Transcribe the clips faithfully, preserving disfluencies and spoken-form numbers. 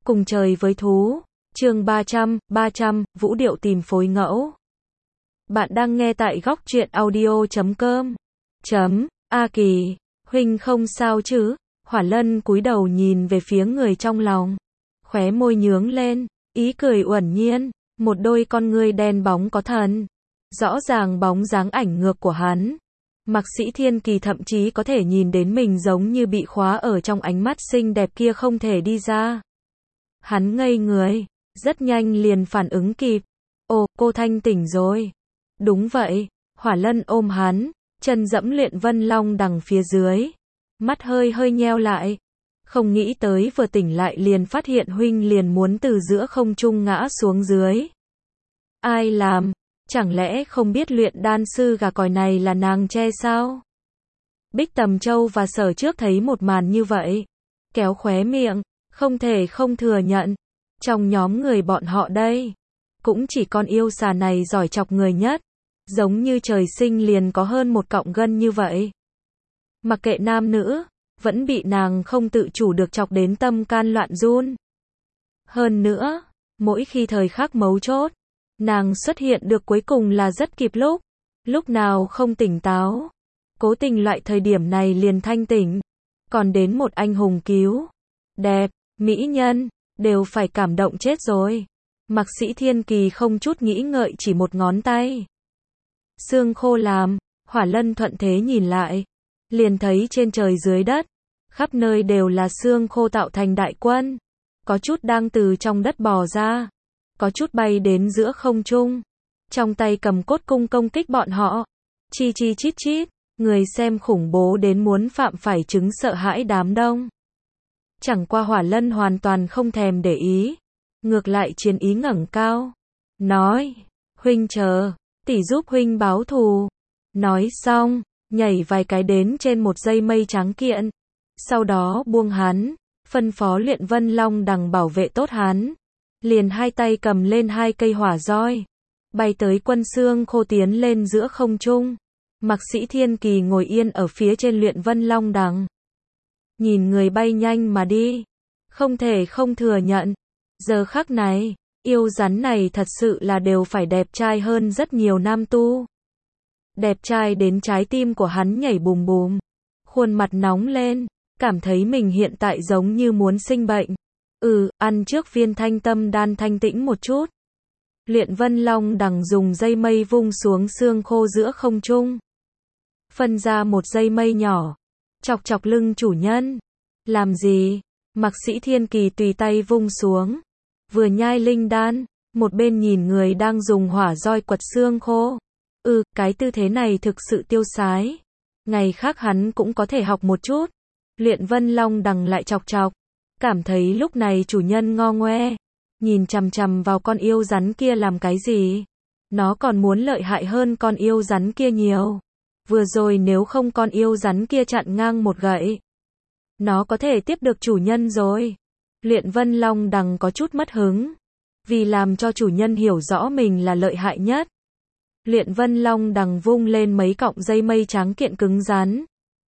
Cùng trời với thú. Chương ba trăm, ba trăm, vũ điệu tìm phối ngẫu. Bạn đang nghe tại góc truyện audio chấm com. Chấm, A Kỳ, huynh không sao chứ? Hỏa Lân cúi đầu nhìn về phía người trong lòng. Khóe môi nhướng lên, ý cười uẩn nhiên, một đôi con ngươi đen bóng có thần. Rõ ràng bóng dáng ảnh ngược của hắn. Mạc Sĩ Thiên Kỳ thậm chí có thể nhìn đến mình giống như bị khóa ở trong ánh mắt xinh đẹp kia không thể đi ra. Hắn ngây người, rất nhanh liền phản ứng kịp. Ồ, cô thanh tỉnh rồi. Đúng vậy, Hỏa Lân ôm hắn, chân dẫm Luyện Vân Long đằng phía dưới. Mắt hơi hơi nheo lại. Không nghĩ tới vừa tỉnh lại liền phát hiện huynh liền muốn từ giữa không trung ngã xuống dưới. Ai làm? Chẳng lẽ không biết luyện đan sư gà còi này là nàng che sao? Bích Tầm Châu và Sở Trước thấy một màn như vậy, kéo khóe miệng, không thể không thừa nhận. Trong nhóm người bọn họ đây, cũng chỉ con yêu xà này giỏi chọc người nhất. Giống như trời sinh liền có hơn một cọng gân như vậy. Mặc kệ nam nữ, vẫn bị nàng không tự chủ được chọc đến tâm can loạn run. Hơn nữa, mỗi khi thời khắc mấu chốt, nàng xuất hiện được cuối cùng là rất kịp lúc. Lúc nào không tỉnh táo, cố tình loại thời điểm này liền thanh tỉnh. Còn đến một anh hùng cứu, đẹp, mỹ nhân, đều phải cảm động chết rồi. Mạc Sĩ Thiên Kỳ không chút nghĩ ngợi chỉ một ngón tay. Xương khô làm, Hỏa Lân thuận thế nhìn lại. Liền thấy trên trời dưới đất, khắp nơi đều là xương khô tạo thành đại quân. Có chút đang từ trong đất bò ra. Có chút bay đến giữa không trung. Trong tay cầm cốt cung công kích bọn họ. Chi chi chít chít, người xem khủng bố đến muốn phạm phải chứng sợ hãi đám đông. Chẳng qua Hỏa Lân hoàn toàn không thèm để ý. Ngược lại chiến ý ngẩng cao. Nói, huynh chờ, tỷ giúp huynh báo thù. Nói xong, nhảy vài cái đến trên một dây mây trắng kiện. Sau đó buông hắn, phân phó Luyện Vân Long đằng bảo vệ tốt hắn. Liền hai tay cầm lên hai cây hỏa roi. Bay tới quân xương khô tiến lên giữa không trung. Mạc Sĩ Thiên Kỳ ngồi yên ở phía trên Luyện Vân Long đằng. Nhìn người bay nhanh mà đi. Không thể không thừa nhận. Giờ khắc này, yêu rắn này thật sự là đều phải đẹp trai hơn rất nhiều nam tu. Đẹp trai đến trái tim của hắn nhảy bùm bùm. Khuôn mặt nóng lên, cảm thấy mình hiện tại giống như muốn sinh bệnh. Ừ, ăn trước viên thanh tâm đan thanh tĩnh một chút. Luyện Vân Long đằng dùng dây mây vung xuống xương khô giữa không trung. Phân ra một dây mây nhỏ. Chọc chọc lưng chủ nhân. Làm gì? Mạc Sĩ Thiên Kỳ tùy tay vung xuống. Vừa nhai linh đan, một bên nhìn người đang dùng hỏa roi quật xương khô. Ừ, cái tư thế này thực sự tiêu sái. Ngày khác hắn cũng có thể học một chút. Luyện Vân Long đằng lại chọc chọc. Cảm thấy lúc này chủ nhân ngo ngoe. Nhìn chằm chằm vào con yêu rắn kia làm cái gì? Nó còn muốn lợi hại hơn con yêu rắn kia nhiều. Vừa rồi nếu không con yêu rắn kia chặn ngang một gậy, nó có thể tiếp được chủ nhân rồi. Luyện Vân Long đằng có chút mất hứng. Vì làm cho chủ nhân hiểu rõ mình là lợi hại nhất. Luyện Vân Long đằng vung lên mấy cọng dây mây trắng kiện cứng rắn.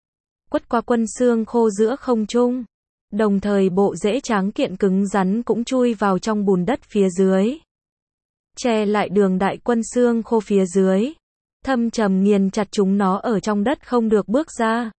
Quất qua quân xương khô giữa không trung. Đồng thời bộ rễ trắng kiện cứng rắn cũng chui vào trong bùn đất phía dưới. Che lại đường đại quân xương khô phía dưới. Thâm trầm nghiền chặt chúng nó ở trong đất không được bước ra.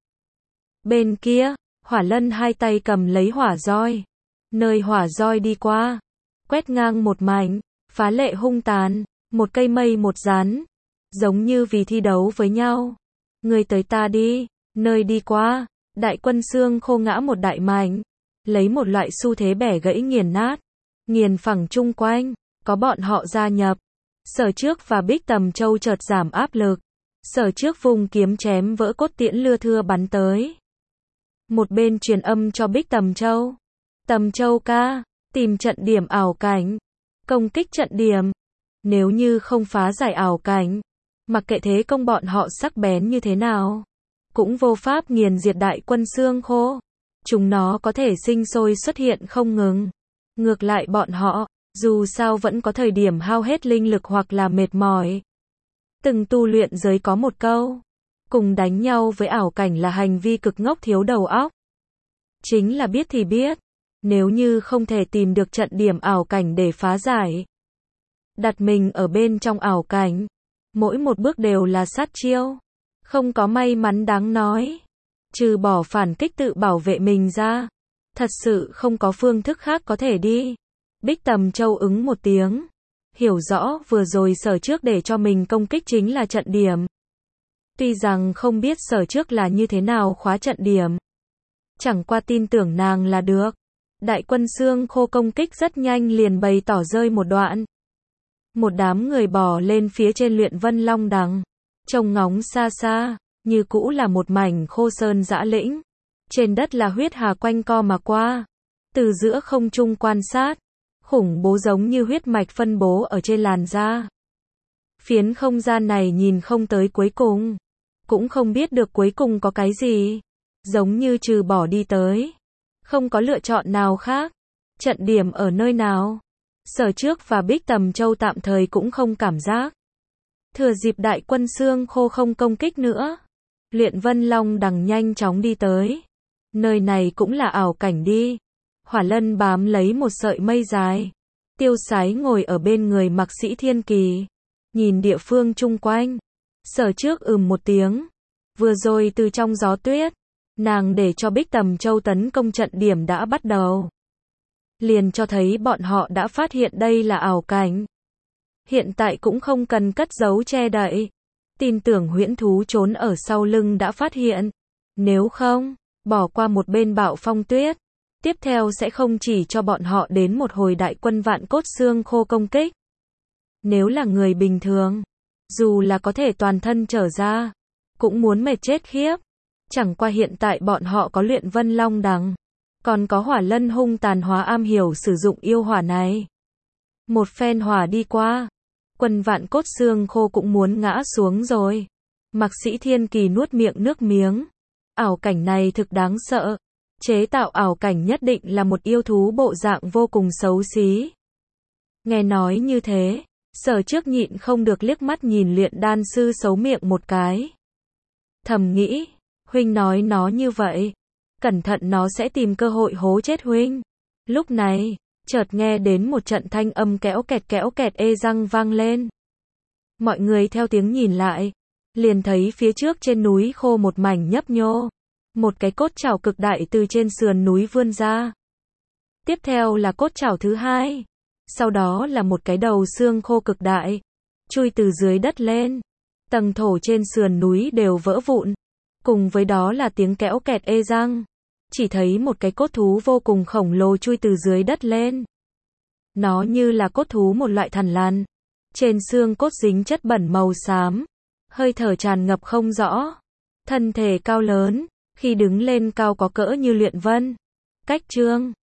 Bên kia, Hỏa Lân hai tay cầm lấy hỏa roi. Nơi hỏa roi đi qua, quét ngang một mảnh, phá lệ hung tàn, một cây mây một rắn. Giống như vì thi đấu với nhau. Người tới ta đi, nơi đi qua, đại quân xương khô ngã một đại mảnh. Lấy một loại xu thế bẻ gãy nghiền nát, nghiền phẳng chung quanh, có bọn họ gia nhập. Sở Trước và Bích Tầm Châu chợt giảm áp lực. Sở Trước vùng kiếm chém vỡ cốt tiễn lưa thưa bắn tới. Một bên truyền âm cho Bích Tầm Châu. Tầm Châu ca, tìm trận điểm ảo cảnh. Công kích trận điểm. Nếu như không phá giải ảo cảnh, mặc kệ thế công bọn họ sắc bén như thế nào, cũng vô pháp nghiền diệt đại quân xương khô. Chúng nó có thể sinh sôi xuất hiện không ngừng. Ngược lại bọn họ, dù sao vẫn có thời điểm hao hết linh lực hoặc là mệt mỏi. Từng tu luyện giới có một câu. Cùng đánh nhau với ảo cảnh là hành vi cực ngốc thiếu đầu óc. Chính là biết thì biết. Nếu như không thể tìm được trận điểm ảo cảnh để phá giải, đặt mình ở bên trong ảo cảnh, mỗi một bước đều là sát chiêu, không có may mắn đáng nói. Trừ bỏ phản kích tự bảo vệ mình ra, thật sự không có phương thức khác có thể đi. Bích Tầm Châu ứng một tiếng, hiểu rõ vừa rồi Sở Trước để cho mình công kích chính là trận điểm. Tuy rằng không biết Sở Trước là như thế nào khóa trận điểm, chẳng qua tin tưởng nàng là được. Đại quân xương khô công kích rất nhanh liền bày tỏ rơi một đoạn. Một đám người bò lên phía trên luyện vân long đằng, trông ngóng xa xa, như cũ là một mảnh khô sơn dã lĩnh. Trên đất là huyết hà quanh co mà qua. Từ giữa không trung quan sát, khủng bố giống như huyết mạch phân bố ở trên làn da. Phiến không gian này nhìn không tới cuối cùng, cũng không biết được cuối cùng có cái gì, giống như trừ bỏ đi tới, không có lựa chọn nào khác. Trận điểm ở nơi nào? Sở Trước và Bích Tầm Châu tạm thời cũng không cảm giác. Thừa dịp đại quân xương khô không công kích nữa, luyện vân long đằng nhanh chóng đi tới. Nơi này cũng là ảo cảnh đi. Hỏa Lân bám lấy một sợi mây dài, tiêu sái ngồi ở bên người Mạc Sĩ Thiên Kỳ, nhìn địa phương chung quanh. Sở Trước ừm một tiếng, vừa rồi từ trong gió tuyết, nàng để cho Bích Tầm Châu tấn công trận điểm đã bắt đầu, liền cho thấy bọn họ đã phát hiện đây là ảo cảnh. Hiện tại cũng không cần cất giấu che đậy, tin tưởng huyễn thú trốn ở sau lưng đã phát hiện. Nếu không, bỏ qua một bên bạo phong tuyết, tiếp theo sẽ không chỉ cho bọn họ đến một hồi đại quân vạn cốt xương khô công kích. Nếu là người bình thường, dù là có thể toàn thân trở ra, cũng muốn mệt chết khiếp. Chẳng qua hiện tại bọn họ có luyện vân long đằng, còn có Hỏa Lân hung tàn hóa am hiểu sử dụng yêu hỏa này. Một phen hỏa đi qua, quân vạn cốt xương khô cũng muốn ngã xuống rồi. Mạc Sĩ Thiên Kỳ nuốt miệng nước miếng. Ảo cảnh này thực đáng sợ. Chế tạo ảo cảnh nhất định là một yêu thú bộ dạng vô cùng xấu xí. Nghe nói như thế, Sở Trước nhịn không được liếc mắt nhìn luyện đan sư xấu miệng một cái. Thầm nghĩ, huynh nói nó như vậy, cẩn thận nó sẽ tìm cơ hội hố chết huynh. Lúc này, chợt nghe đến một trận thanh âm kéo kẹt kéo kẹt ê răng vang lên. Mọi người theo tiếng nhìn lại, liền thấy phía trước trên núi khô một mảnh nhấp nhô. Một cái cốt chảo cực đại từ trên sườn núi vươn ra. Tiếp theo là cốt chảo thứ hai. Sau đó là một cái đầu xương khô cực đại, chui từ dưới đất lên. Tầng thổ trên sườn núi đều vỡ vụn. Cùng với đó là tiếng kéo kẹt ê răng. Chỉ thấy một cái cốt thú vô cùng khổng lồ chui từ dưới đất lên. Nó như là cốt thú một loại thằn lằn. Trên xương cốt dính chất bẩn màu xám. Hơi thở tràn ngập không rõ. Thân thể cao lớn. Khi đứng lên cao có cỡ như luyện vân. Cách trương.